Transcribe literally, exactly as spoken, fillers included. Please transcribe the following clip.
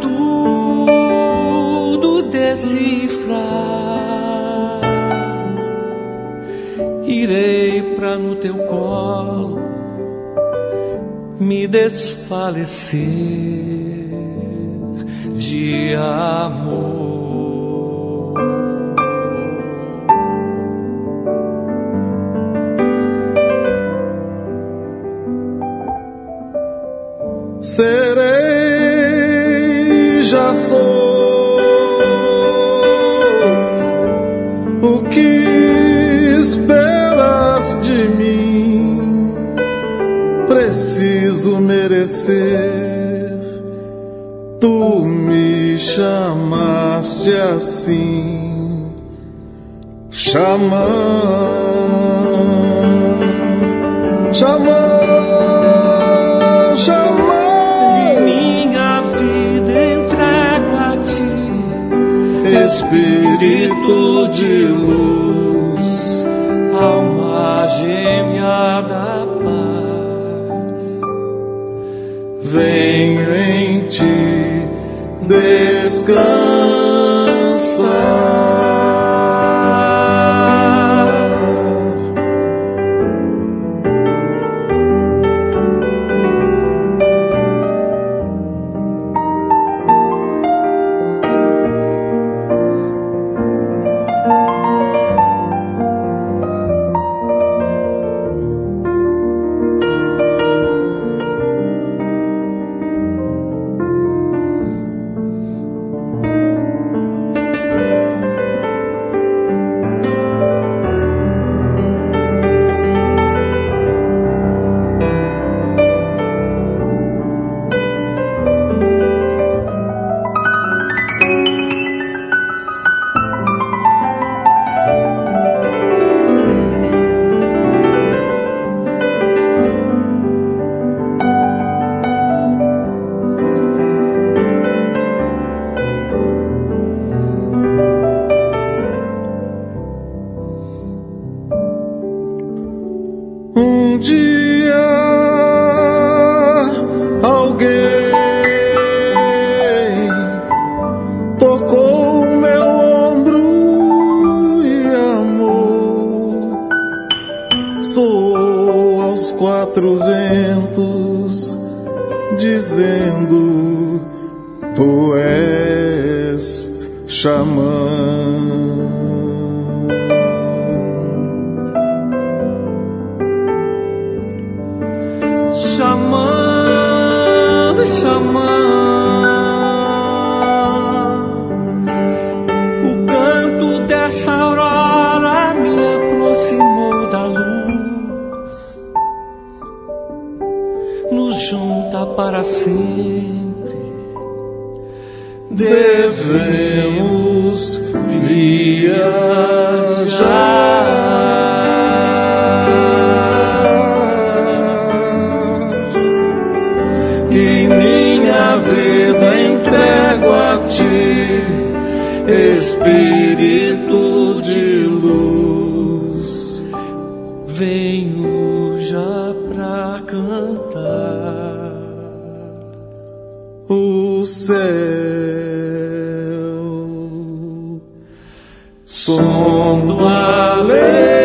tudo decifrar. Irei pra no teu colo me desfalecer de amor. Serei, já sou o que esperas de mim. Preciso merecer, tu me chamaste assim, chamando, chamando. Espírito de luz, alma gêmea da paz, venho em ti descansar. Um dia alguém tocou meu ombro e amor soou aos quatro ventos, dizendo: tu és xamã. Xamã, xamã, o canto dessa aurora me aproximou da luz, nos junta para sempre, devemos viajar. Entrego a ti, Espírito de luz, venho já pra cantar o céu, som do alegre.